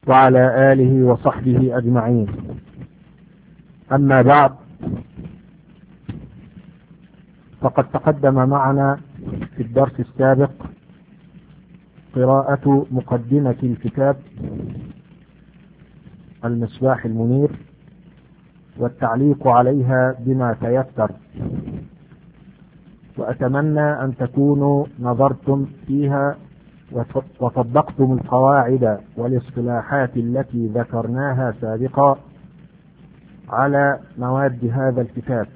وعلى آله وصحبه أجمعين. أما بعد، فقد تقدم معنا في الدرس السابق قراءة مقدمة الكتاب المصباح المنير والتعليق عليها بما تيسر، وأتمنى أن تكونوا نظرتم فيها وطبقتم القواعد والاصطلاحات التي ذكرناها سابقا على مواد هذا الكتاب.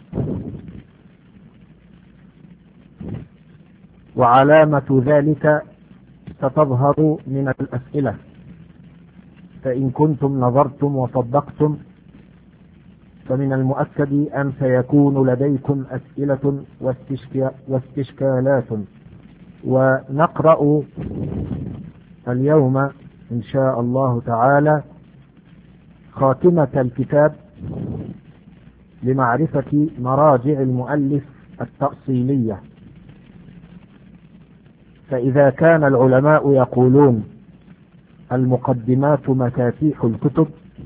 وعلامة ذلك ستظهر من الأسئلة، فإن كنتم نظرتم وطبقتم فمن المؤكد أن سيكون لديكم أسئلة واستشكالات. ونقرأ اليوم إن شاء الله تعالى خاتمة الكتاب لمعرفة مراجع المؤلف التأصيلية. فإذا كان العلماء يقولون المقدمات مفاتيح الكتب،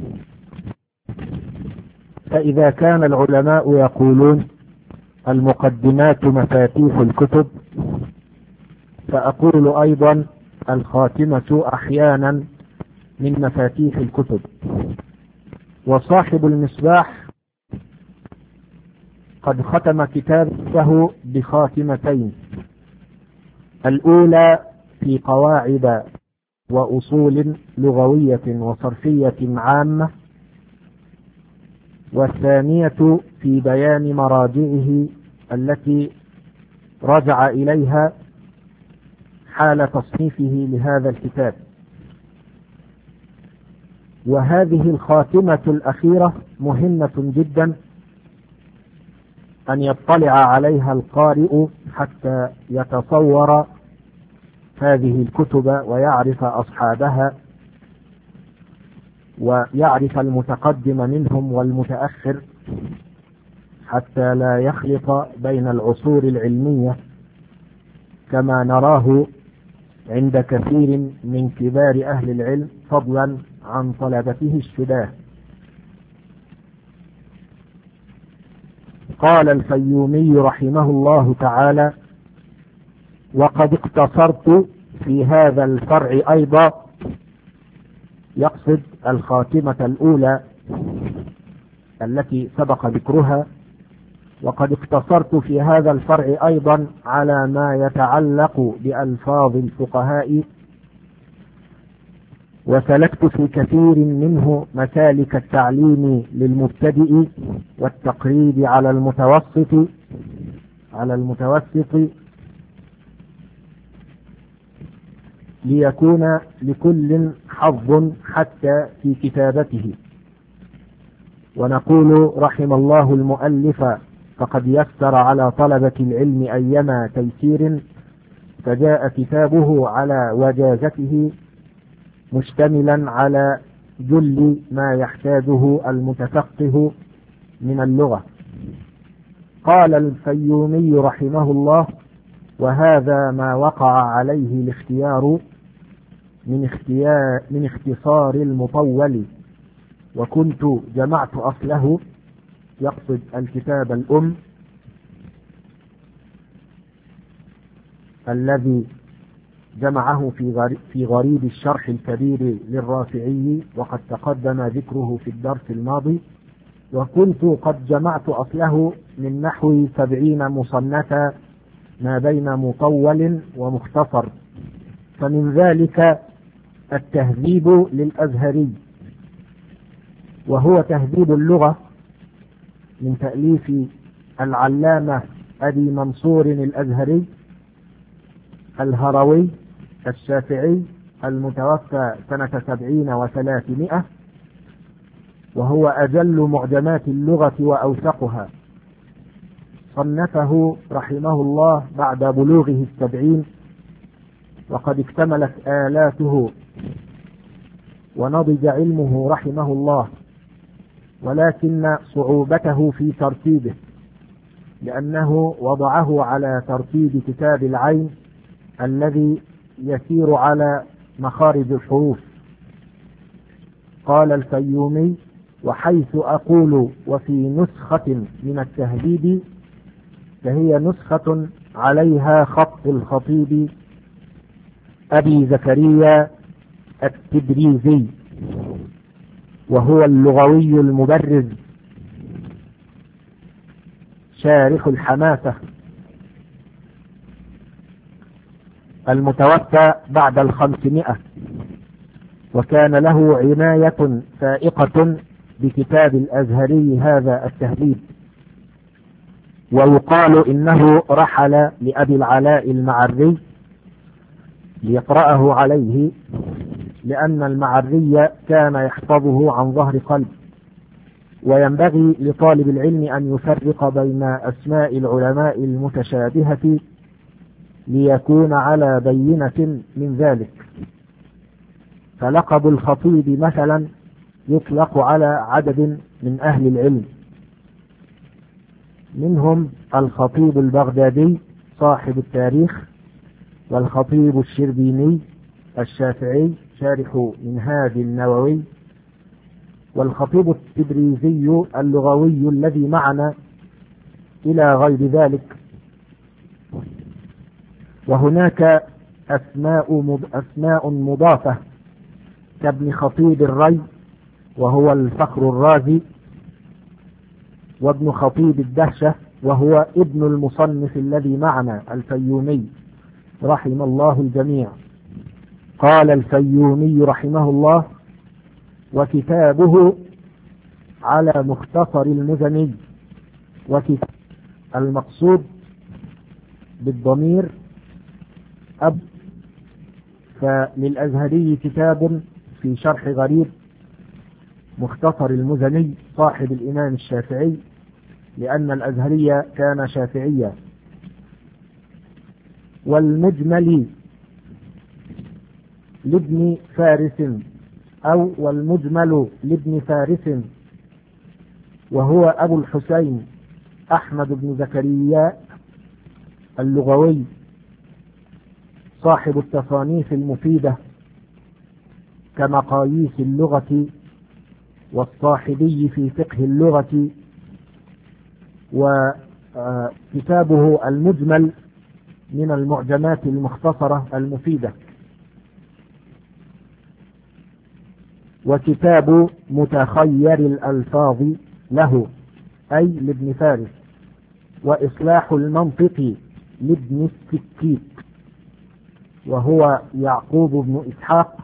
فأقول أيضا الخاتمة أحيانا من مفاتيح الكتب. وصاحب المصباح قد ختم كتابه بخاتمتين، الأولى في قواعد وأصول لغوية وصرفية عامة، والثانية في بيان مراجعه التي رجع إليها حال تصنيفه لهذا الكتاب. وهذه الخاتمة الأخيرة مهمة جدا أن يطلع عليها القارئ حتى يتصور هذه الكتب ويعرف أصحابها ويعرف المتقدم منهم والمتأخر، حتى لا يخلط بين العصور العلمية كما نراه عند كثير من كبار أهل العلم فضلا عن طلبته الشداه. قال الفيومي رحمه الله تعالى: وقد اقتصرت في هذا الفرع أيضا، يقصد الخاتمة الأولى التي سبق ذكرها، وقد اقتصرت في هذا الفرع أيضا على ما يتعلق بألفاظ الفقهاء، وسلكت في كثير منه مسالك التعليم للمبتدئ والتقريب على المتوسط ليكون لكل حظ حتى في كتابته. ونقول رحم الله المؤلف، فقد يسر على طلبة العلم أيما تيسير، فجاء كتابه على وجازته مشتملا على جل ما يحتاجه المتفقه من اللغة. قال الفيومي رحمه الله: وهذا ما وقع عليه الاختيار من اختصار المطول، وكنت جمعت أصله، يقصد الكتاب الأم الذي جمعه في غريب الشرح الكبير للرافعي، وقد تقدم ذكره في الدرس الماضي. وكنت قد جمعت أصله من نحو 70 مصنفا ما بين مطول ومختصر، فمن ذلك التهذيب للأزهري، وهو تهذيب اللغة من تأليف العلامة أبي منصور الأزهري الهروي الشافعي المتوفى سنة 70 و300، وهو أجل معجمات اللغة وأوثقها. صنفه رحمه الله بعد بلوغه 70، وقد اكتملت آلاته ونضج علمه رحمه الله، ولكن صعوبته في ترتيبه، لأنه وضعه على ترتيب كتاب العين الذي يسير على مخارج الحروف، قال الفيومي: وحيث أقول وفي نسخة من التهذيب فهي نسخة عليها خط الخطيب أبي زكريا التبريزي، وهو اللغوي المبرز شارح الحماسة، المتوفى بعد 500، وكان له عناية فائقة بكتاب الأزهري هذا التهذيب. ويقال إنه رحل لأبي العلاء المعري ليقرأه عليه، لأن المعري كان يحفظه عن ظهر قلب. وينبغي لطالب العلم أن يفرق بين أسماء العلماء المتشابهة ليكون على بينة من ذلك. فلقب الخطيب مثلا يطلق على عدد من أهل العلم، منهم الخطيب البغدادي صاحب التاريخ، والخطيب الشربيني الشافعي شارح منهاج النووي، والخطيب التبريزي اللغوي الذي معنا، إلى غير ذلك. وهناك أسماء مضافة كابن خطيب الري وهو الفخر الرازي، وابن خطيب الدهشة وهو ابن المصنف الذي معنا الفيومي رحم الله الجميع. قال الفيومي رحمه الله: وكتابه على مختصر المزني. وكتاب المقصود بالضمير أب، فللأزهري كتاب في شرح غريب مختصر المزني صاحب الإمام الشافعي، لأن الأزهري كان شافعيا. والمجمل لابن فارس، أو والمجمل لابن فارس، وهو أبو الحسين أحمد بن زكريا اللغوي صاحب التصانيف المفيدة كمقاييس اللغة والصاحبي في فقه اللغة. وكتابه المجمل من المعجمات المختصرة المفيدة. وكتاب متخير الألفاظ له أي لابن فارس. وإصلاح المنطق لابن السكيت وهو يعقوب بن إسحاق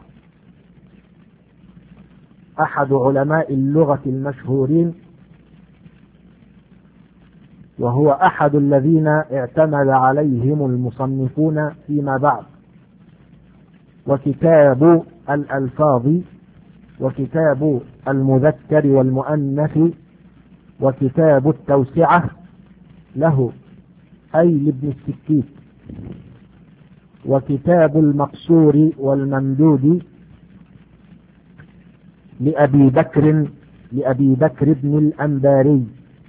أحد علماء اللغة المشهورين، وهو أحد الذين اعتمد عليهم المصنفون فيما بعد. وكتاب الألفاظ، وكتاب المذكر والمؤنث، وكتاب التوسعة له أي لابن السكيت. وكتاب المقصور والممدود لأبي بكر بن الأنباري،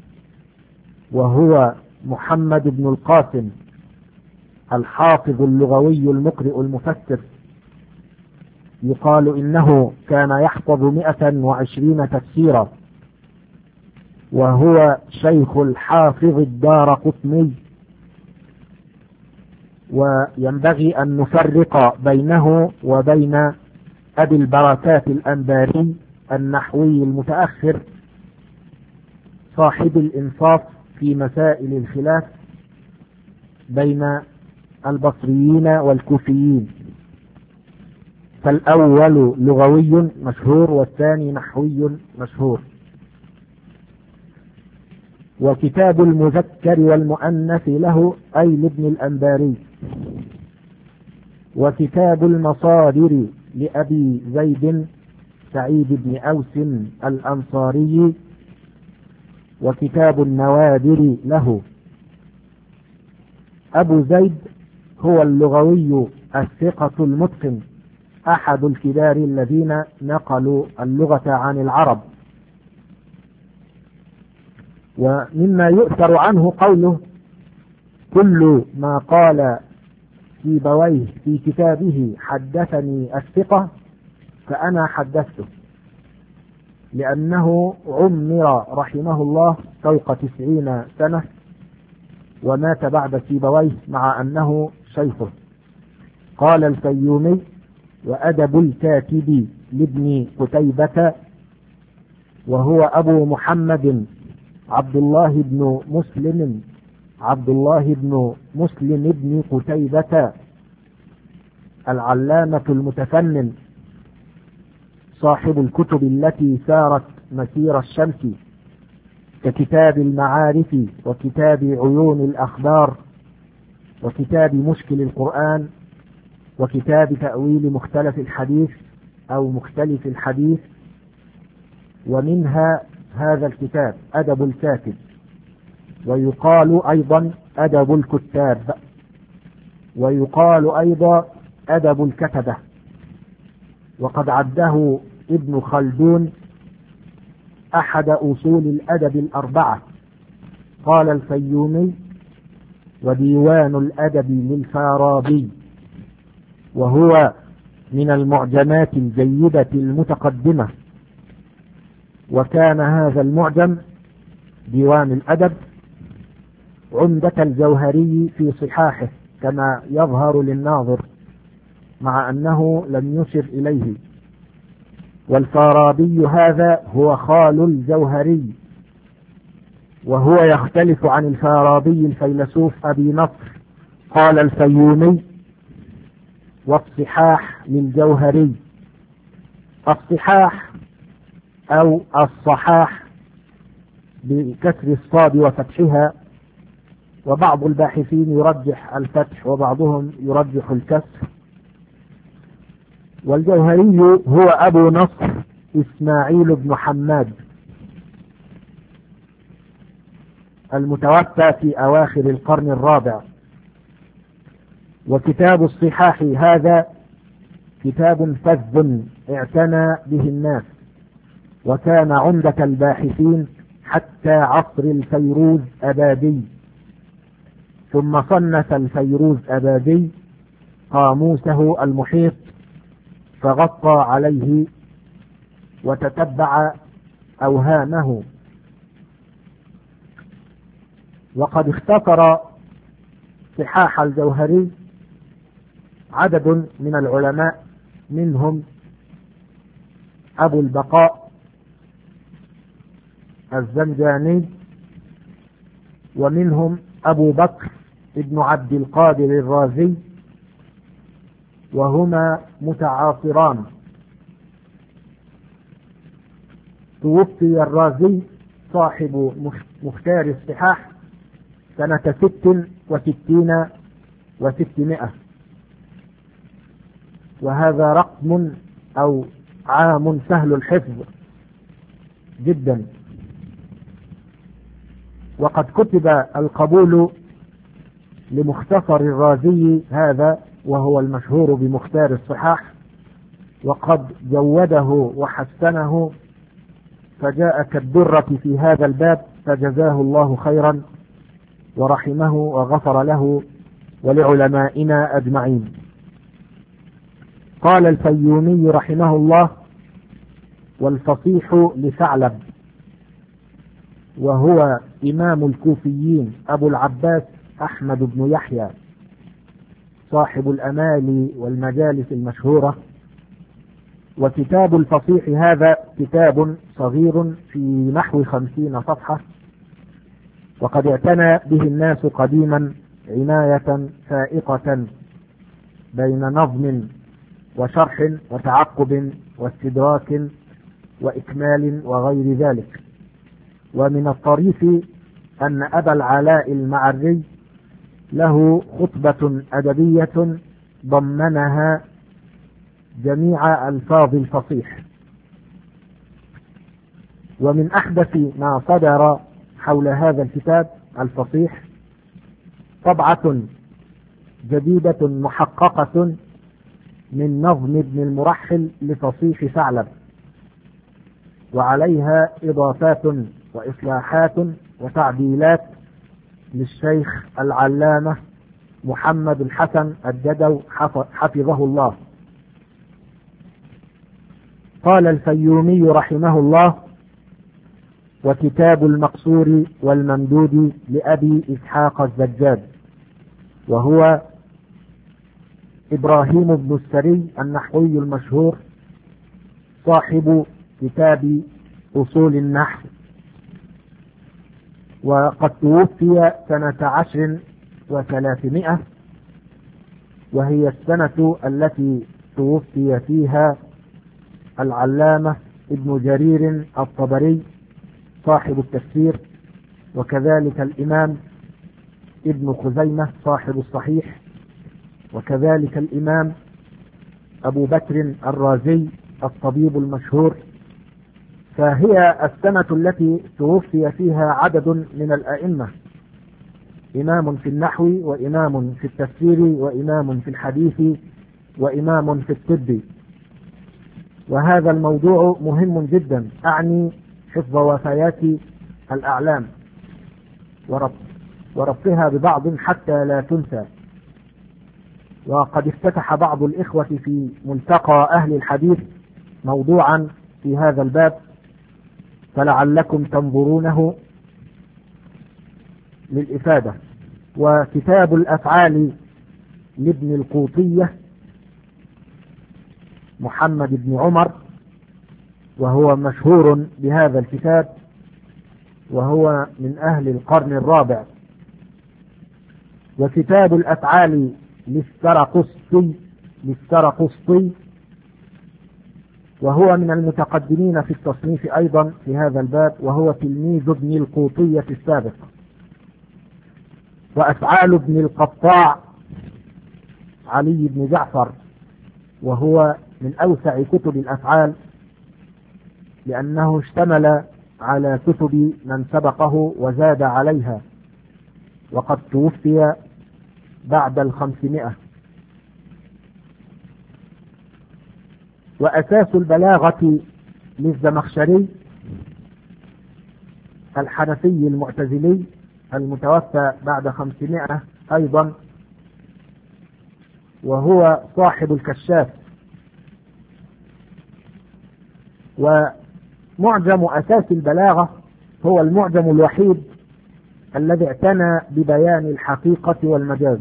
وهو محمد بن القاسم الحافظ اللغوي المقرئ المفسر. يقال إنه كان يحفظ 120 تفسيرا، وهو شيخ الحافظ الدارقطني. وينبغي أن نفرق بينه وبين أبي البركات الأنباري النحوي المتأخر صاحب الإنصاف في مسائل الخلاف بين البصريين والكوفيين، فالأول لغوي مشهور والثاني نحوي مشهور. وكتاب المذكر والمؤنث له أي لابن الأنباري. وكتاب المصادر لأبي زيد سعيد بن أوس الأنصاري. وكتاب النوادر له. أبو زيد هو اللغوي الثقة المتقن، أحد الكبار الذين نقلوا اللغة عن العرب. ومما يؤثر عنه قوله: كل ما قال سيبويه في كتابه حدثني الثقة فأنا حدثته. لأنه عمر رحمه الله فوق 90 سنة، ومات بعد سيبويه مع أنه شيخه. قال الفيومي: وأدب الكاتب لابن قتيبة، وهو أبو محمد عبد الله بن مسلم بن قتيبة العلامة المتفنن، صاحب الكتب التي سارت مسير الشمس، ككتاب المعارف، وكتاب عيون الأخبار، وكتاب مشكل القرآن، وكتاب تأويل مختلف الحديث أو مختلف الحديث. ومنها هذا الكتاب أدب الكاتب، ويقال أيضا أدب الكتاب، ويقال أيضا أدب الكتبة. وقد عده ابن خلدون أحد أصول الأدب ال4. قال الفيومي: وديوان الأدب للفارابي، وهو من المعجمات الجيدة المتقدمة. وكان هذا المعجم ديوان الأدب عمدة الجوهري في صحاحه كما يظهر للناظر، مع أنه لم يشر إليه. والفارابي هذا هو خال الجوهري، وهو يختلف عن الفارابي الفيلسوف أبي نصر. قال الفيومي: والصحاح للجوهري. الصحاح أو الصحاح بكسر الصاد وفتحها، وبعض الباحثين يرجح الفتح وبعضهم يرجح الكسر. والجوهري هو أبو نصر إسماعيل بن حماد، المتوفى في أواخر القرن الرابع. وكتاب الصحاح هذا كتاب فذ اعتنى به الناس، وكان عمدة الباحثين حتى عصر الفيروز أبادي. ثم صنف الفيروز أبادي قاموسه المحيط، فغطى عليه وتتبع أوهامه. وقد اختصر صحاح الجوهري عدد من العلماء، منهم أبو البقاء الزنجاني، ومنهم أبو بكر ابن عبد القادر الرازي، وهما متعاصران. توفي الرازي صاحب مختار الصحاح سنة 66 و600، وهذا رقم أو عام سهل الحفظ جدا. وقد كتب القبول لمختصر الرازي هذا، وهو المشهور بمختار الصحاح، وقد جوده وحسنه، فجاء كالدرة في هذا الباب، فجزاه الله خيرا ورحمه وغفر له ولعلمائنا أجمعين. قال الفيومي رحمه الله: والفصيح لثعلب، وهو إمام الكوفيين أبو العباس أحمد بن يحيى، صاحب الأمالي والمجالس المشهورة. وكتاب الفصيح هذا كتاب صغير في نحو 50 صفحة، وقد اعتنى به الناس قديما عناية فائقة بين نظم وشرح وتعقب واستدراك وإكمال وغير ذلك. ومن الطريف أن أبا العلاء المعري له خطبة أدبية ضمنها جميع ألفاظ الفصيح. ومن أحدث ما صدر حول هذا الكتاب الفصيح طبعة جديدة محققة من نظم ابن المرحل لفصيح ثعلب، وعليها إضافات وإصلاحات وتعديلات للشيخ العلامة محمد الحسن الجدو حفظه الله. قال الفيومي رحمه الله: وكتاب المقصور والممدود لأبي إسحاق الزجاج، وهو إبراهيم بن السري النحوي المشهور صاحب كتاب أصول النحو، وقد توفي سنة 10 و300، وهي السنة التي توفي فيها العلامة ابن جرير الطبري صاحب التفسير، وكذلك الإمام ابن خزيمة صاحب الصحيح، وكذلك الإمام أبو بكر الرازي الطبيب المشهور. فهي السنة التي توفي فيها عدد من الأئمة، إمام في النحو، وإمام في التفسير، وإمام في الحديث، وإمام في الطب. وهذا الموضوع مهم جدا، أعني حفظ وفيات الأعلام وربطها ببعض حتى لا تنسى. وقد افتتح بعض الإخوة في ملتقى أهل الحديث موضوعا في هذا الباب، فلعلكم تنظرونه للإفادة. وكتاب الأفعال لابن القوطية محمد بن عمر، وهو مشهور بهذا الكتاب، وهو من أهل القرن الرابع. وكتاب الأفعال للسرقسطي، وهو من المتقدمين في التصنيف أيضا في هذا الباب، وهو تلميذ ابن القوطية السابق. وأفعال ابن القطاع علي بن جعفر، وهو من أوسع كتب الأفعال، لأنه اشتمل على كتب من سبقه وزاد عليها، وقد توفي بعد 500. وأساس البلاغة للزمخشري الحنفي المعتزلي المتوفى بعد 500 أيضا، وهو صاحب الكشاف. ومعجم أساس البلاغة هو المعجم الوحيد الذي اعتنى ببيان الحقيقة والمجاز،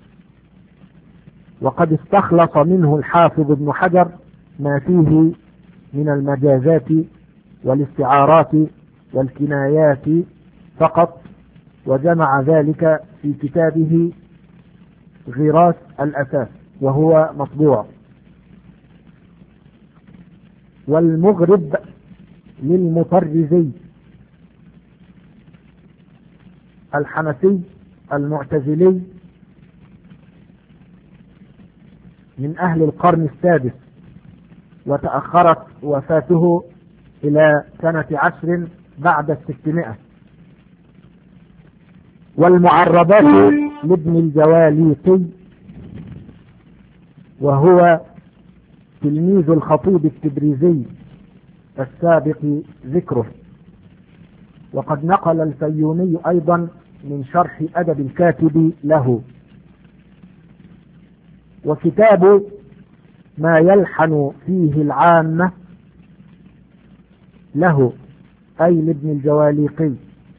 وقد استخلص منه الحافظ ابن حجر ما فيه من المجازات والاستعارات والكنايات فقط، وجمع ذلك في كتابه غراس الأساس، وهو مطبوع. والمغرب للمطرزي الحنفي المعتزلي من أهل القرن السادس، وتأخرت وفاته إلى سنة 10 بعد 600. والمعربات لابن الجواليقي، وهو تلميذ الخطيب التبريزي السابق ذكره. وقد نقل الفيومي أيضا من شرح أدب الكاتب له. وكتاب ما يلحن فيه العامة له، أي لابن الجواليقي.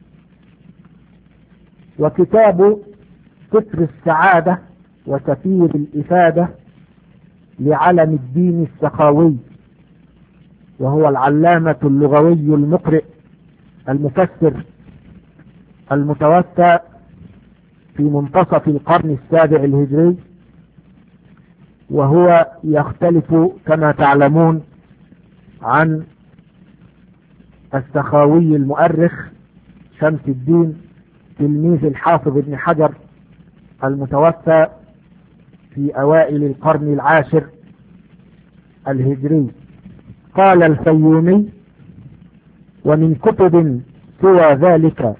وكتاب ستر السعادة وسفير الإفادة لعلم الدين السخاوي، وهو العلامة اللغوي المقرئ المفسر المتوفى في منتصف القرن السابع الهجري، وهو يختلف كما تعلمون عن السخاوي المؤرخ شمس الدين تلميذ الحافظ ابن حجر المتوفى في أوائل القرن العاشر الهجري. قال الفيومي: ومن كتب سوى ذلك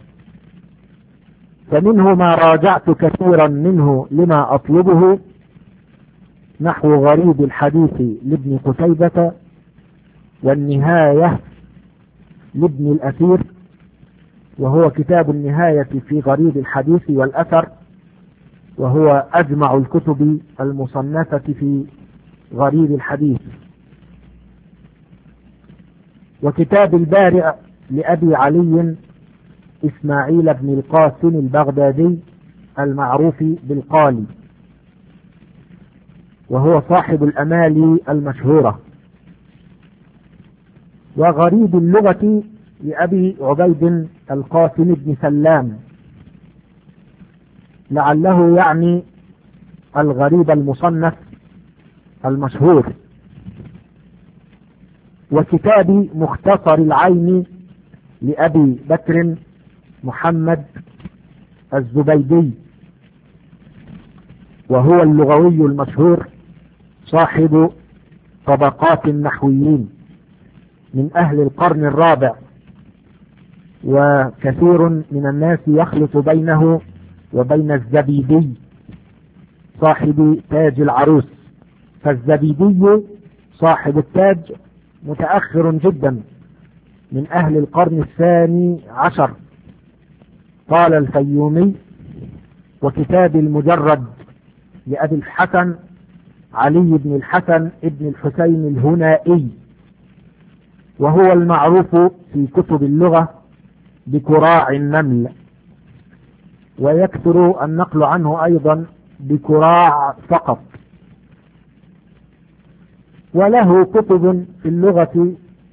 فمنه ما راجعت كثيرا منه لما أطلبه، نحو غريب الحديث لابن قتيبة، والنهاية لابن الأثير، وهو كتاب النهاية في غريب الحديث والأثر، وهو أجمع الكتب المصنفة في غريب الحديث. وكتاب البارئ لأبي علي إسماعيل بن القاسم البغدادي المعروف بالقالي، وهو صاحب الأمالي المشهورة. وغريب اللغة لأبي عبيد القاسم بن سلام، لعله يعني الغريب المصنف المشهور. وكتاب مختصر العين لأبي بكر محمد الزبيدي، وهو اللغوي المشهور صاحب طبقات النحويين من أهل القرن الرابع، وكثير من الناس يخلط بينه وبين الزبيدي صاحب تاج العروس، فالزبيدي صاحب التاج متأخر جدا من أهل القرن الثاني عشر. قال الفيومي: وكتاب المجرد لأبي الحسن علي بن الحسن ابن الحسين الهنائي، وهو المعروف في كتب اللغة بكراع النمل، ويكثر النقل عنه أيضا بكراع فقط. وله كتب في اللغة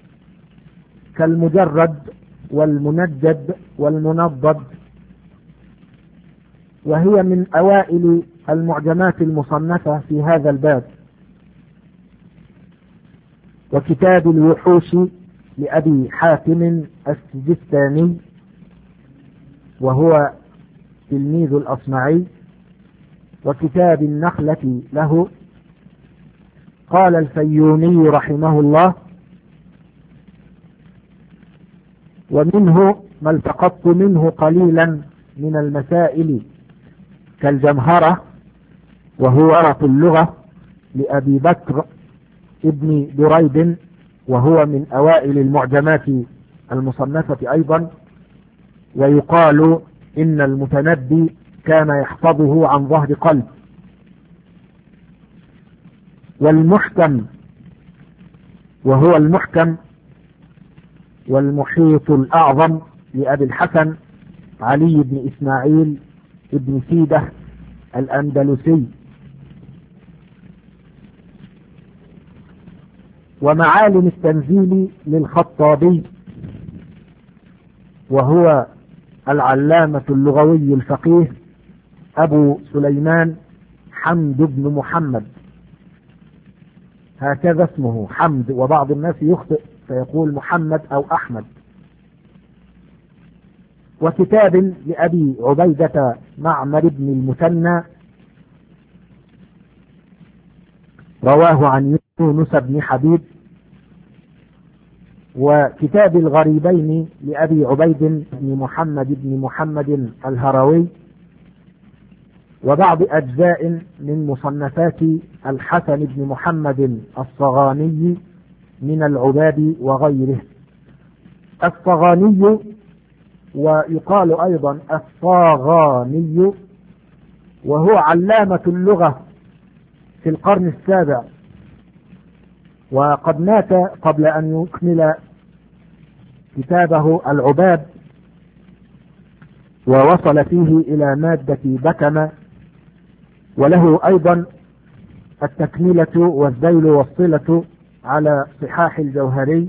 كالمجرد والمنجد والمنضد، وهي من أوائل المعجمات المصنفة في هذا الباب. وكتاب الوحوش لأبي حاتم السجستاني، وهو تلميذ الأصمعي. وكتاب النخلة له. قال الفيومي رحمه الله: ومنه ما التقطت منه قليلا من المسائل كالجمهرة، وهو عرف اللغة لأبي بكر ابن دريد، وهو من أوائل المعجمات المصنفة أيضا. ويقال إن المتنبي كان يحفظه عن ظهر قلب. والمحكم، وهو المحكم والمحيط الأعظم لأبي الحسن علي بن إسماعيل ابن سيدة الأندلسي. ومعالم التنزيل للخطابي، وهو العلامة اللغوي الفقيه أبو سليمان حمد بن محمد، هكذا اسمه حمد، وبعض الناس يخطئ فيقول محمد أو أحمد. وكتاب لأبي عبيدة معمر بن المثنى، رواه عن يونس بن حبيب. وكتاب الغريبين لأبي عبيد بن محمد الهروي. وبعض أجزاء من مصنفات الحسن بن محمد الصغاني من العباد وغيره. الصغاني ويقال أيضا الصاغاني، وهو علامة اللغة في القرن السابع، وقد مات قبل أن يكمل كتابه العباد، ووصل فيه إلى مادة بكمة. وله أيضا التكملة والذيل والصلة على صحاح الجوهري.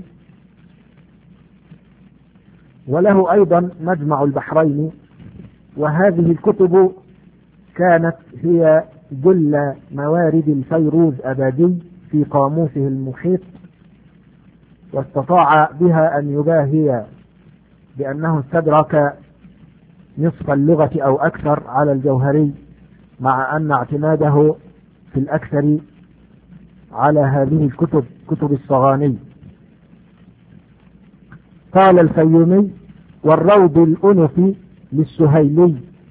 وله أيضا مجمع البحرين. وهذه الكتب كانت هي جل موارد الفيروز أبادي في قاموسه المحيط، واستطاع بها أن يباهي بأنه استدرك نصف اللغة أو أكثر على الجوهري، مع أن اعتماده في الأكثر على هذه الكتب، كتب الصغاني. قال الفيومي: والروض الأنفي للسهيلي،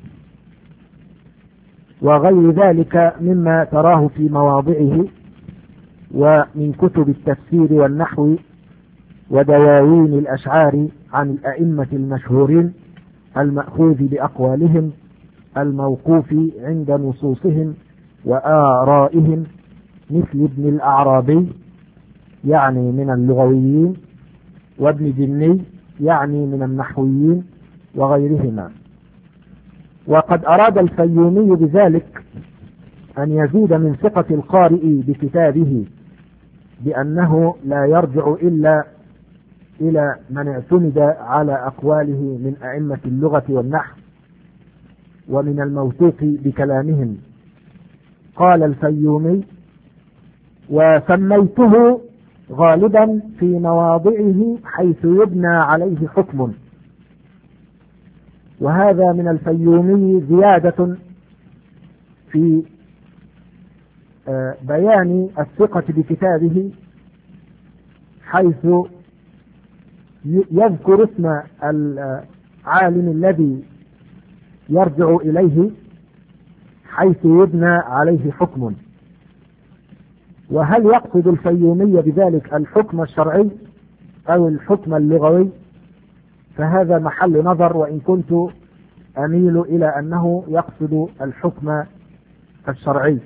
وغير ذلك مما تراه في مواضعه ومن كتب التفسير والنحو ودواوين الأشعار عن الأئمة المشهورين المأخوذ بأقوالهم الموقوف عند نصوصهم وآرائهم، مثل ابن الأعرابي يعني من اللغويين، وابن جني يعني من النحويين وغيرهما. وقد أراد الفيومي بذلك أن يزيد من ثقة القارئ بكتابه بأنه لا يرجع إلا إلى من اعتمد على أقواله من أئمة اللغة والنحو ومن الموثوق بكلامهم. قال الفيومي: وسميته غالبا في مواضعه حيث يبنى عليه حكم. وهذا من الفيومي زيادة في بيان الثقة بكتابه، حيث يذكر اسم العالم الذي يرجع إليه حيث يبنى عليه حكم. وهل يقصد الفيومي بذلك الحكم الشرعي أو الحكم اللغوي؟ فهذا محل نظر، وإن كنت أميل إلى أنه يقصد الحكم الشرعي.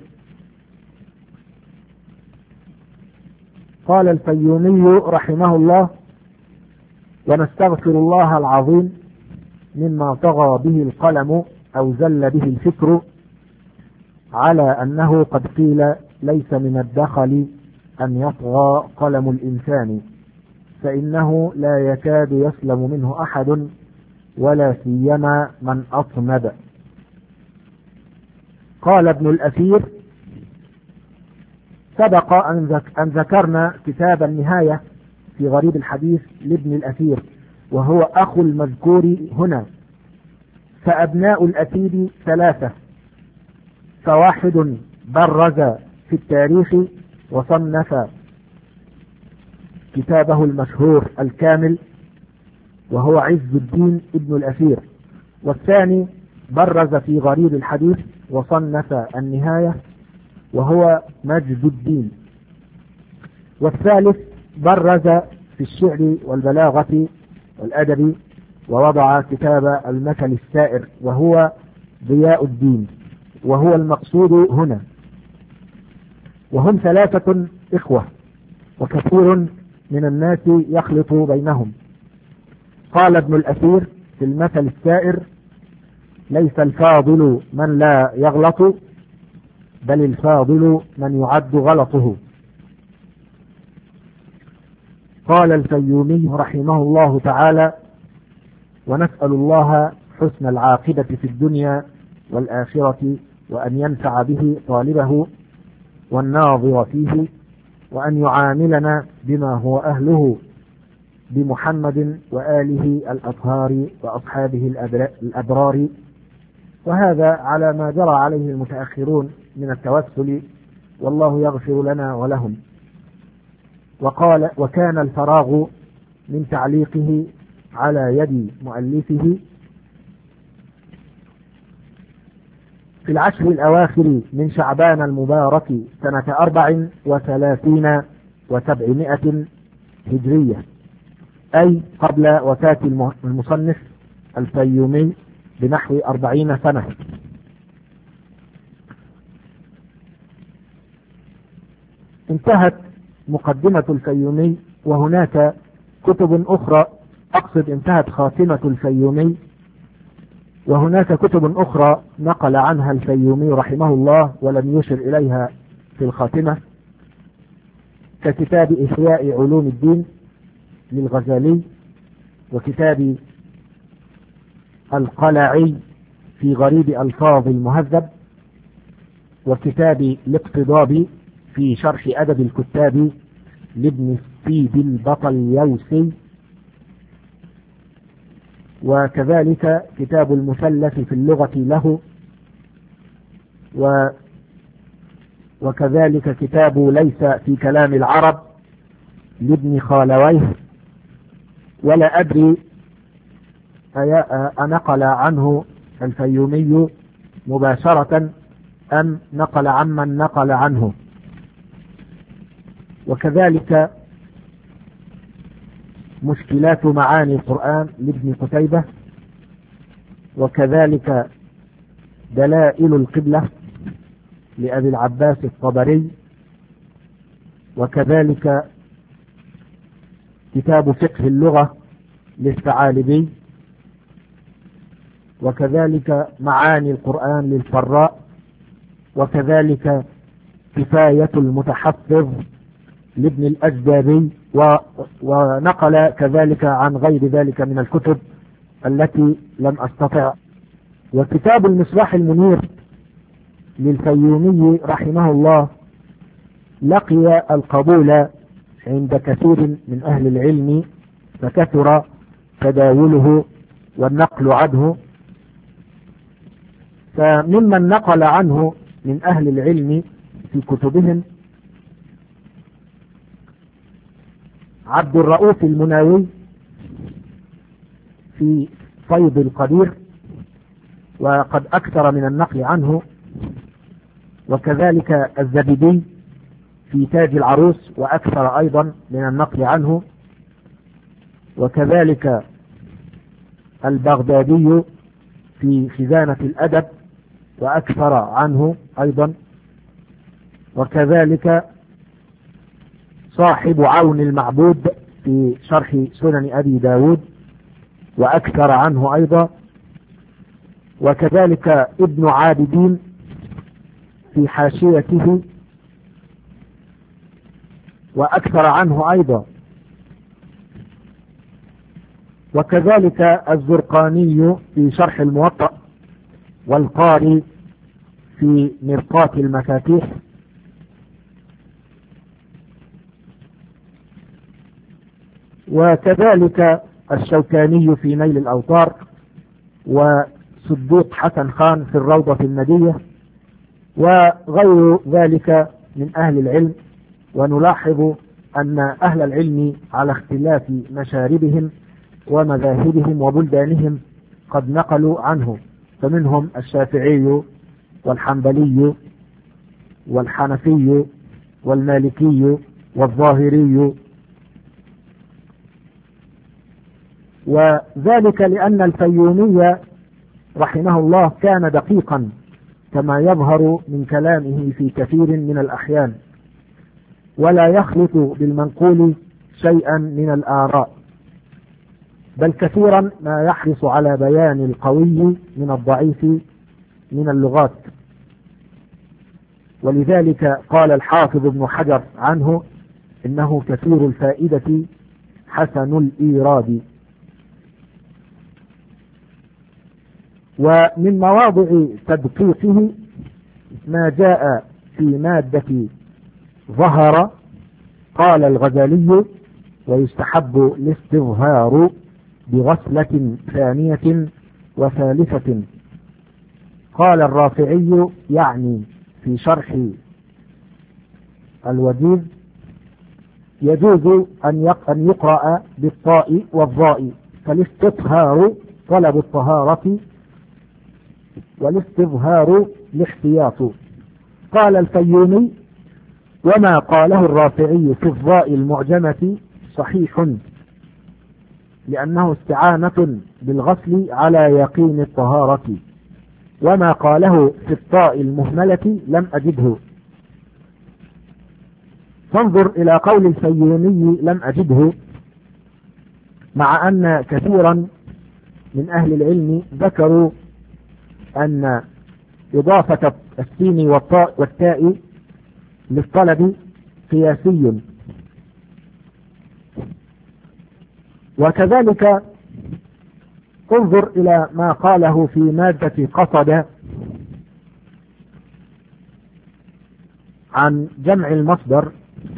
قال الفيومي رحمه الله: ونستغفر الله العظيم مما طغى به القلم أو زل به الفكر، على أنه قد قيل ليس من الدخل أن يطغى قلم الإنسان، فإنه لا يكاد يسلم منه أحد ولا سيما من أصمد. قال ابن الأثير: سبق أن ذكرنا كتاب النهاية في غريب الحديث لابن الأثير، وهو أخو المذكور هنا. فأبناء الأثير ثلاثة، فواحد برز في التاريخ وصنف كتابه المشهور الكامل وهو عز الدين ابن الأثير، والثاني برز في غريب الحديث وصنف النهاية وهو مجد الدين، والثالث برز في الشعر والبلاغة والأدب ووضع كتاب المثل السائر وهو ضياء الدين، وهو المقصود هنا. وهم ثلاثة إخوة، وكثير من الناس يخلط بينهم. قال ابن الأثير في المثل السائر: ليس الفاضل من لا يغلط، بل الفاضل من يعد غلطه. قال الفيومي رحمه الله تعالى: ونسأل الله حسن العاقبة في الدنيا والآخرة، وأن ينفع به طالبه والناظر فيه، وأن يعاملنا بما هو أهله بمحمد وآله الأطهار وأصحابه الأبرار. وهذا على ما جرى عليه المتأخرون من التوسل، والله يغفر لنا ولهم. وقال: وكان الفراغ من تعليقه على يد مؤلفه في العشر الأواخر من شعبان المبارك سنة 34 و700 هجرية، أي قبل وفاة المصنف الفيومي بنحو 40 سنة. انتهت مقدمة الفيومي، وهناك كتب أخرى، أقصد انتهت خاتمة الفيومي، وهناك كتب أخرى نقل عنها الفيومي رحمه الله ولم يشر إليها في الخاتمة، ككتاب إحياء علوم الدين للغزالي، وكتاب القلعي في غريب ألفاظ المهذب، وكتاب الاقتضاب في شرح أدب الكتاب لابن السيد البطليوسي، وكذلك كتاب المثلث في اللغة له، وكذلك كتاب ليس في كلام العرب لابن خالويه. ولا أدري أنقل عنه الفيومي مباشرة أم نقل عمن نقل عنه. وكذلك مشكلات معاني القرآن لابن قتيبة، وكذلك دلائل القبلة لأبي العباس الطبري، وكذلك كتاب فقه اللغة للثعالبي، وكذلك معاني القرآن للفراء، وكذلك كفاية المتحفظ لابن الأجدابي، ونقل كذلك عن غير ذلك من الكتب التي لم أستطع. وكتاب المصباح المنير للفيومي رحمه الله لقي القبول عند كثير من أهل العلم، فكثر تداوله والنقل عنه. فممن نقل عنه من أهل العلم في كتبهم عبد الرؤوف المناوي في فيض القدير، وقد أكثر من النقل عنه، وكذلك الزبيدي في تاج العروس وأكثر أيضا من النقل عنه، وكذلك البغدادي في خزانة الأدب وأكثر عنه أيضا، وكذلك صاحب عون المعبود في شرح سنن أبي داود وأكثر عنه أيضا، وكذلك ابن عابدين في حاشيته وأكثر عنه أيضا، وكذلك الزرقاني في شرح الموطأ، والقاري في مرقاة المفاتيح، وكذلك الشوكاني في نيل الأوطار، وصديق حسن خان في الروضة الندية، وغير ذلك من أهل العلم. ونلاحظ أن أهل العلم على اختلاف مشاربهم ومذاهبهم وبلدانهم قد نقلوا عنه، فمنهم الشافعي والحنبلي والحنفي والمالكي والظاهري، وذلك لأن الفيومي رحمه الله كان دقيقا كما يظهر من كلامه في كثير من الأحيان، ولا يخلط بالمنقول شيئا من الآراء، بل كثيرا ما يحرص على بيان القوي من الضعيف من اللغات. ولذلك قال الحافظ ابن حجر عنه إنه كثير الفائدة حسن الإيراد. ومن مواضع تدقيقه ما جاء في مادة ظهر. قال الغزالي: ويستحب الاستظهار بغسلة ثانية وثالثة. قال الرافعي يعني في شرح الوجيز: يجوز أن يقرأ بالطاء والظاء، فالاستطهار طلب الطهارة والاستظهار الاحتياط. قال الفيومي: وما قاله الرافعي في الظاء المعجمة صحيح، لأنه استعانة بالغسل على يقين الطهارة، وما قاله في الطاء المهملة لم أجده. فانظر إلى قول الفيومي لم أجده، مع أن كثيرا من أهل العلم ذكروا أن إضافة السين والطاء والتاء للطلب قياسي. وكذلك انظر إلى ما قاله في مادة قصد عن جمع المصدر.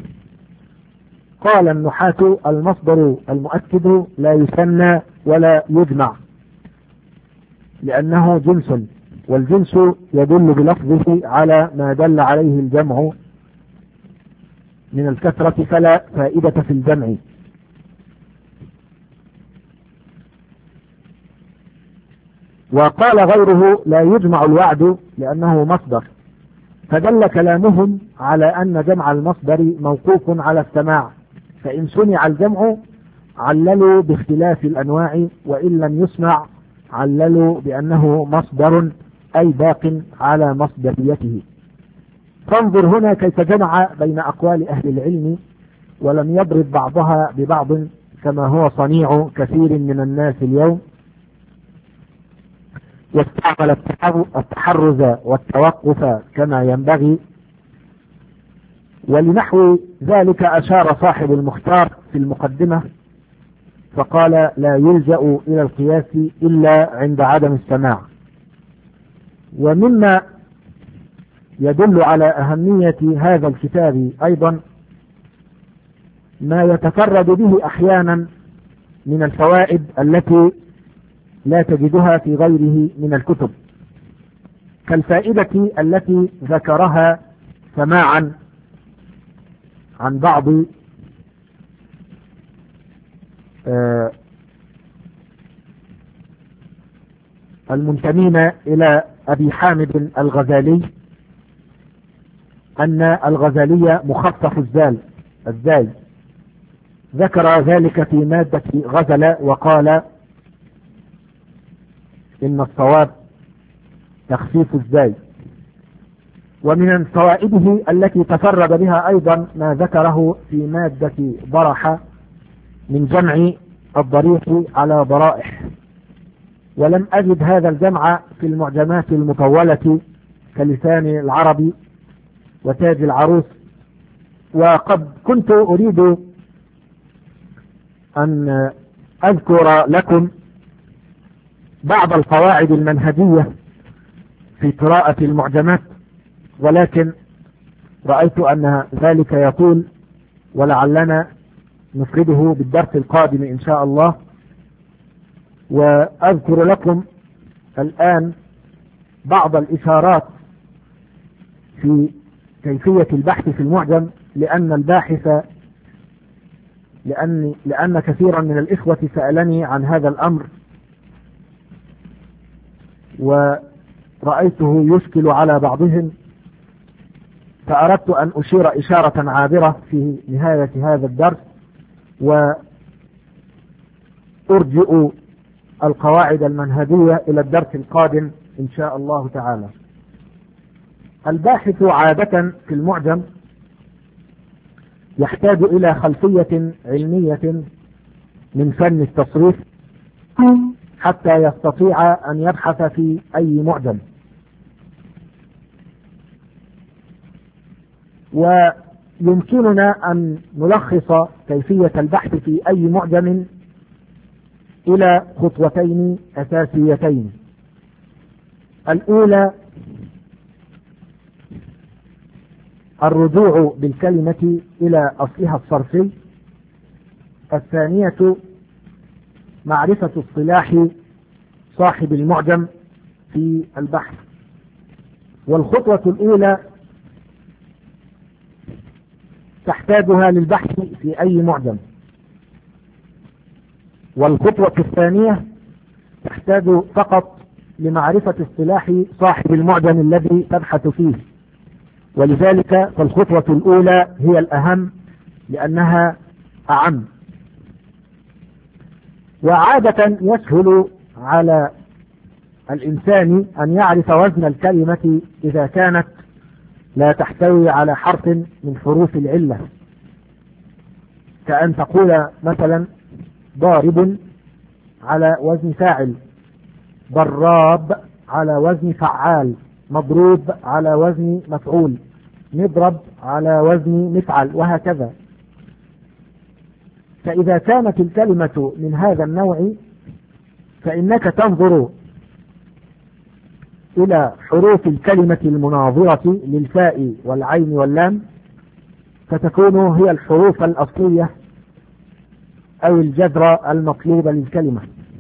قال النحاة: المصدر المؤكد لا يثنى ولا يجمع، لأنه جنس، والجنس يدل بلفظه على ما دل عليه الجمع من الكثرة، فلا فائدة في الجمع. وقال غيره: لا يجمع الوعد لأنه مصدر، فدل كلامهم على أن جمع المصدر موقوف على السماع، فإن سمع الجمع عللوا باختلاف الأنواع، وإن لم يسمع عللوا بأنه مصدر أي باق على مصدريته. فانظر هنا كيف جمع بين أقوال أهل العلم ولم يضرب بعضها ببعض كما هو صنيع كثير من الناس اليوم، واستعمل التحرز والتوقف كما ينبغي. ولنحو ذلك أشار صاحب المختار في المقدمة فقال: لا يلجأ إلى القياس إلا عند عدم السماع. ومما يدل على أهمية هذا الكتاب أيضا ما يتفرد به أحيانا من الفوائد التي لا تجدها في غيره من الكتب، كالفائدة التي ذكرها سماعا عن بعض المنتمين إلى أبي حامد الغزالي أن الغزالي مخفف الزاي. ذكر ذلك في مادة غزل وقال إن الصواب تخفيف الزاي. ومن فوائده التي تفرد بها أيضا ما ذكره في مادة برحة من جمع الضريح على ضرائح، ولم أجد هذا الجمع في المعجمات المطولة كلسان العربي وتاج العروس. وقد كنت أريد أن أذكر لكم بعض القواعد المنهجية في قراءة المعجمات، ولكن رأيت أن ذلك يطول ولعلنا نفرده بالدرس القادم إن شاء الله. وأذكر لكم الآن بعض الإشارات في كيفية البحث في المعجم، لأن كثيرا من الإخوة سألني عن هذا الأمر ورأيته يشكل على بعضهم، فأردت أن أشير إشارة عابرة في نهاية هذا الدرس وأرجئ القواعد المنهجية إلى الدرس القادم إن شاء الله تعالى. الباحث عادة في المعجم يحتاج إلى خلفية علمية من فن التصريف حتى يستطيع أن يبحث في أي معجم، ويمكننا أن نلخص كيفية البحث في أي معجم إلى خطوتين أساسيتين. الأولى الرجوع بالكلمة إلى أصلها الصرفي. الثانية معرفة اصطلاح صاحب المعجم في البحث. والخطوة الأولى تحتاجها للبحث في أي معجم، والخطوة الثانية تحتاج فقط لمعرفة اصطلاح صاحب المعجم الذي تبحث فيه. ولذلك فالخطوة الأولى هي الأهم لأنها أعم. وعادة يسهل على الإنسان أن يعرف وزن الكلمة إذا كانت لا تحتوي على حرف من حروف العلة، كأن تقول مثلا ضارب على وزن فاعل، ضراب على وزن فعال، مضروب على وزن مفعول، نضرب على وزن مفعل، وهكذا. فإذا كانت الكلمة من هذا النوع فإنك تنظر إلى حروف الكلمة المناظرة للفاء والعين واللام، فتكون هي الحروف الأصلية أو الجذر المطلوب للكلمة.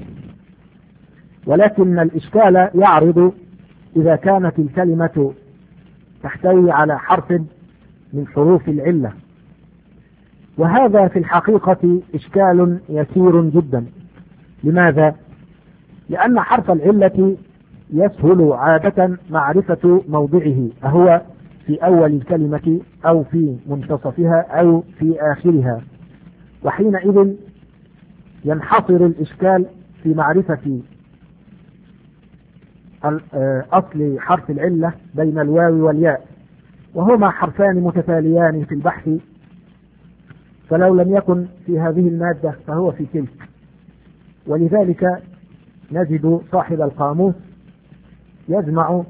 ولكن الإشكال يعرض إذا كانت الكلمة تحتوي على حرف من حروف العلة، وهذا في الحقيقة إشكال يسير جدا. لماذا؟ لأن حرف العلة يسهل عادة معرفة موضعه، أهو في أول الكلمة أو في منتصفها أو في آخرها، وحينئذ ينحصر الإشكال في معرفة أصل حرف العلة بين الواو والياء، وهما حرفان متتاليان في البحث، فلو لم يكن في هذه المادة فهو في تلك. ولذلك نجد صاحب القاموس يجمع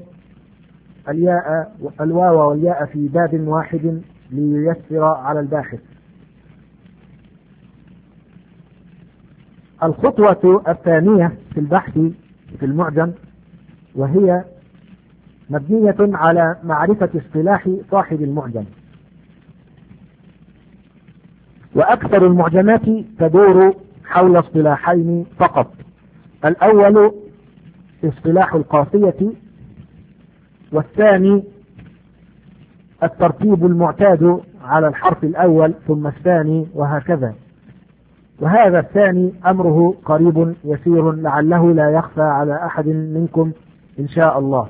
الواو والياء في باب واحد لييسر على الباحث. الخطوة الثانية في البحث في المعجم، وهي مبنية على معرفة اصطلاح صاحب المعجم. وأكثر المعجمات تدور حول اصطلاحين فقط. الأول اصطلاح القافية، والثاني الترتيب المعتاد على الحرف الأول ثم الثاني وهكذا. وهذا الثاني أمره قريب يسير لعله لا يخفى على أحد منكم إن شاء الله.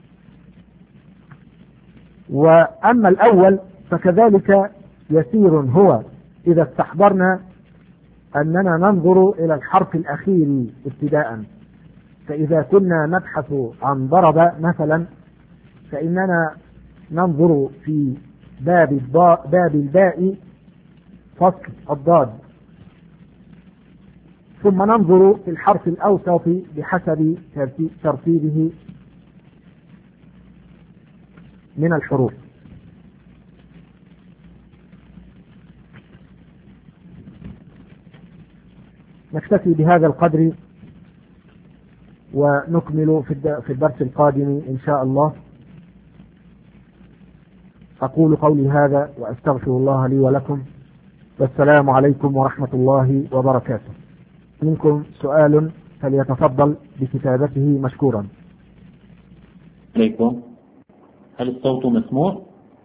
وأما الأول فكذلك يسير هو إذا استحضرنا أننا ننظر إلى الحرف الأخير ابتداء. فإذا كنا نبحث عن ضرب مثلا فإننا ننظر في باب الباء فصل الضاد، ثم ننظر في الحرف الأوسط بحسب ترتيبه من الحروف. نكتفي بهذا القدر ونكمل في الدرس القادم إن شاء الله. أقول قولي هذا وأستغفر الله لي ولكم، والسلام عليكم ورحمة الله وبركاته. منكم سؤال فليتفضل بكتابته مشكورا. عليكم. هل الصوت مسموع؟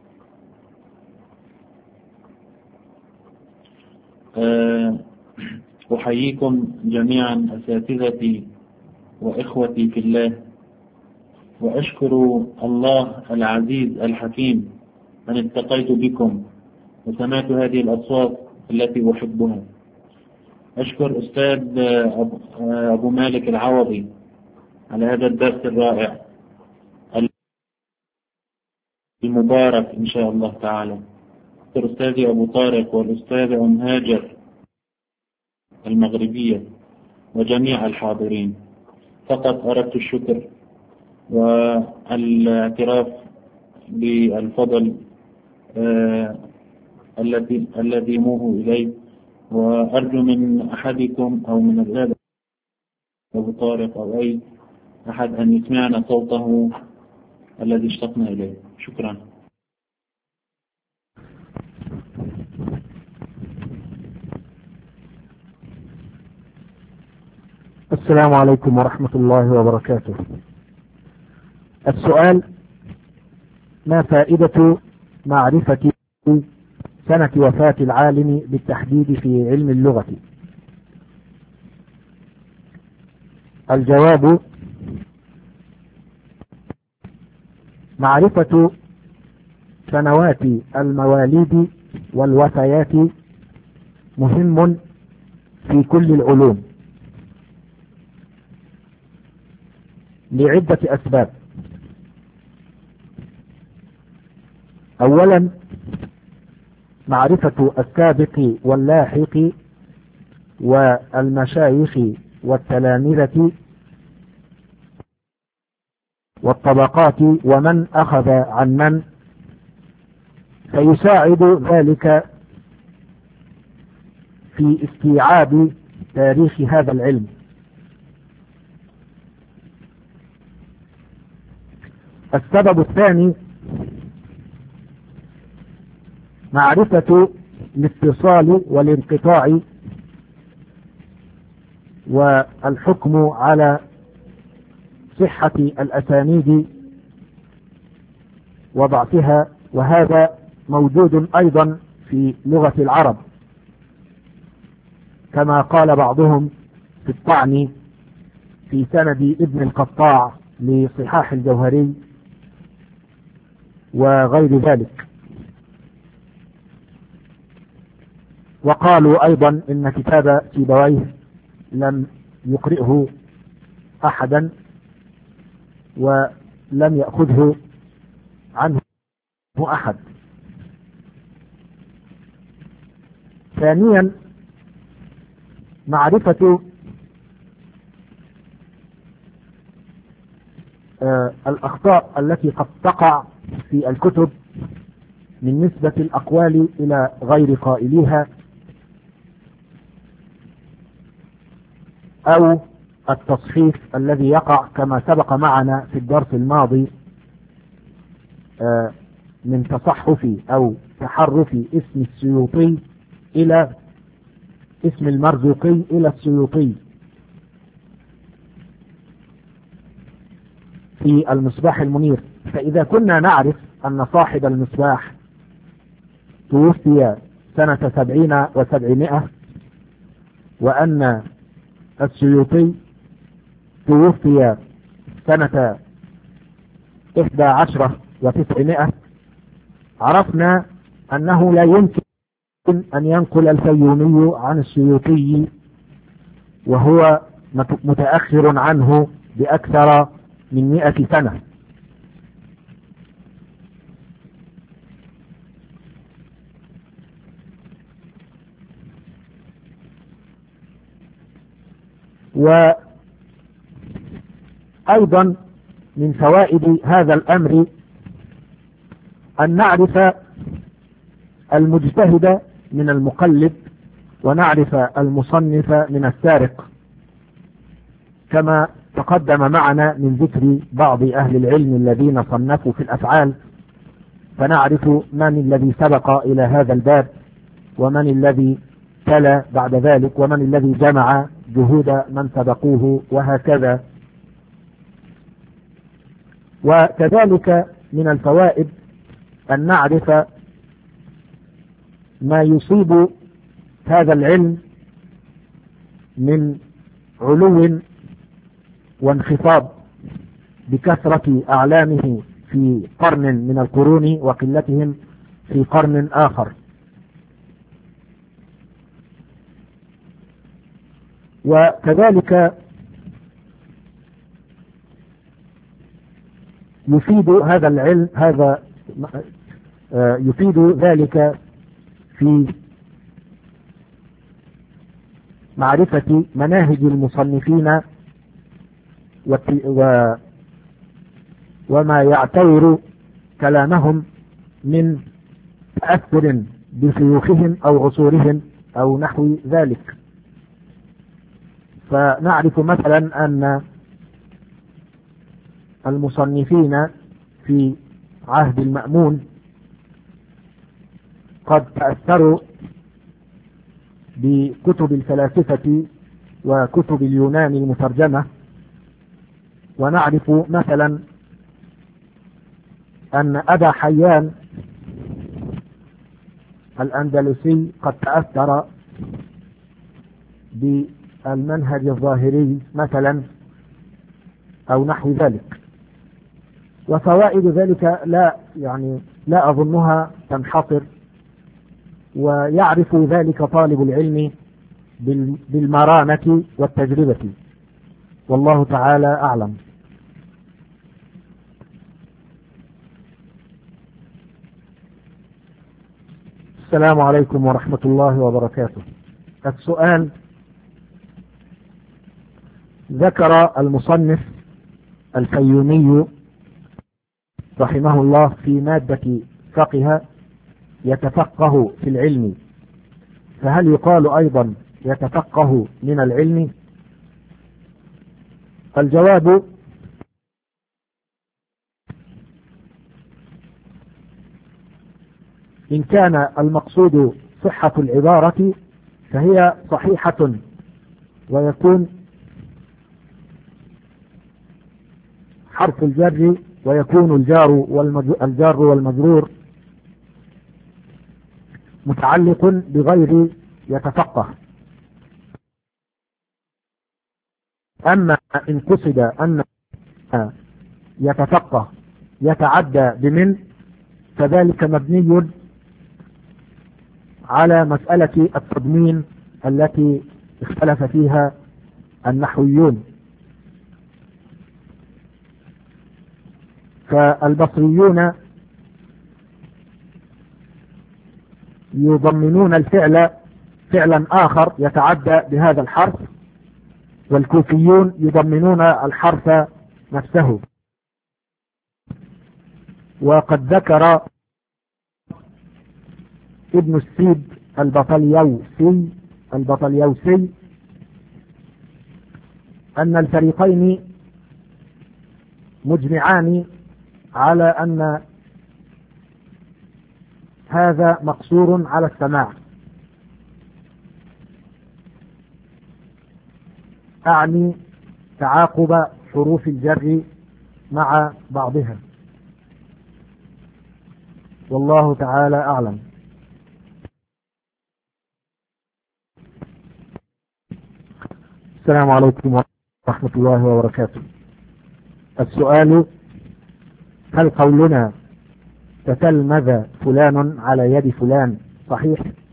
أحييكم جميعا أساتذتي وإخوتي في الله، وأشكر الله العزيز الحكيم أن التقيت بكم وسمعت هذه الأصوات التي أحبها. أشكر أستاذ أبو مالك العوضي على هذا الدرس الرائع المبارك إن شاء الله تعالى. أشكر أستاذي أبو طارق والأستاذ هاجر المغربية وجميع الحاضرين. فقط أردت الشكر والاعتراف بالفضل الذي موه إليه، وأرجو من أحدكم أو من الأستاذ أبو طارق أو أي أحد أن يسمعنا صوته الذي اشتقنا إليه. شكرا. السلام عليكم ورحمة الله وبركاته. السؤال: ما فائدة معرفة سنة وفاة العالم بالتحديد في علم اللغة؟ الجواب: معرفة سنوات المواليد والوفيات مهم في كل العلوم لعدة أسباب. أولا، معرفة السابق واللاحق والمشايخ والتلامذة والطبقات ومن أخذ عن من، فيساعد ذلك في استيعاب تاريخ هذا العلم. السبب الثاني، معرفة الاتصال والانقطاع والحكم على صحة الأسانيد وضعفها، وهذا موجود أيضا في لغة العرب، كما قال بعضهم في الطعن في سند ابن القطاع لصحاح الجوهري وغير ذلك. وقالوا أيضا إن كتاب سيبويه لم يقرئه أحدا ولم يأخذه عنه أحد. ثانيا معرفة الأخطاء التي قد تقع في الكتب من نسبة الأقوال إلى غير قائليها، أو التصحيف الذي يقع كما سبق معنا في الدرس الماضي من تصحف أو تحرف اسم السيوطي إلى اسم المرزوقي إلى السيوطي في المصباح المنير. فإذا كنا نعرف أن صاحب المصباح توفي سنة 70 و700، وأن السيوطي توفي سنة 11 و900، عرفنا أنه لا يمكن أن ينقل الفيومي عن السيوطي وهو متأخر عنه بأكثر من 100 سنة. وأيضا من فوائد هذا الأمر أن نعرف المجتهد من المقلد، ونعرف المصنف من السارق، كما تقدم معنا من ذكر بعض أهل العلم الذين صنفوا في الأفعال، فنعرف من الذي سبق إلى هذا الباب، ومن الذي تلا بعد ذلك، ومن الذي جمع جهود من سبقوه، وهكذا. وكذلك من الفوائد أن نعرف ما يصيب هذا العلم من علو وانخفاض بكثرة أعلامه في قرن من القرون وقلتهم في قرن آخر. وكذلك يفيد هذا العلم يفيد ذلك في معرفة مناهج المصنفين وما يعتبر كلامهم من تأثر بشيوخهم أو عصورهم أو نحو ذلك. فنعرف مثلا أن المصنفين في عهد المأمون قد تأثروا بكتب الفلاسفة وكتب اليونان المترجمة. ونعرف مثلا أن أبا حيان الأندلسي قد تأثر بالمنهج الظاهري مثلا أو نحو ذلك. وفوائد ذلك لا أظنها تنحصر، ويعرف ذلك طالب العلم بالمرانة والتجربة، والله تعالى أعلم. السلام عليكم ورحمة الله وبركاته. السؤال: ذكر المصنف الفيومي رحمه الله في مادة فقه يتفقه في العلم، فهل يقال أيضا يتفقه من العلم؟ الجواب: إن كان المقصود صحة العبارة فهي صحيحة، ويكون حرف الجر ويكون الجار والمجرور متعلق بغير يتفقه. أما إن قصد أن يتفقه يتعدى بمن، فذلك مبني على مسألة التضمين التي اختلف فيها النحويون. فالبصريون يضمنون الفعل فعلا آخر يتعدى بهذا الحرف، والكوفيون يضمنون الحرف نفسه. وقد ذكر ابن السيد البطليوسي أن الفريقين مجمعان على أن هذا مقصور على السماع، أعني تعاقب حروف الجر مع بعضها، والله تعالى أعلم. السلام عليكم ورحمة الله وبركاته. السؤال: هل قولنا تتلمذ فلان على يد فلان صحيح؟